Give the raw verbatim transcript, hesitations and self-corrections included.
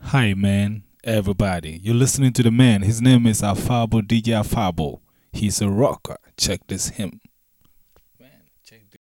Hi, man, everybody. You're listening to the man. His name is Afabo D J Afabo. He's a rocker. Check this him.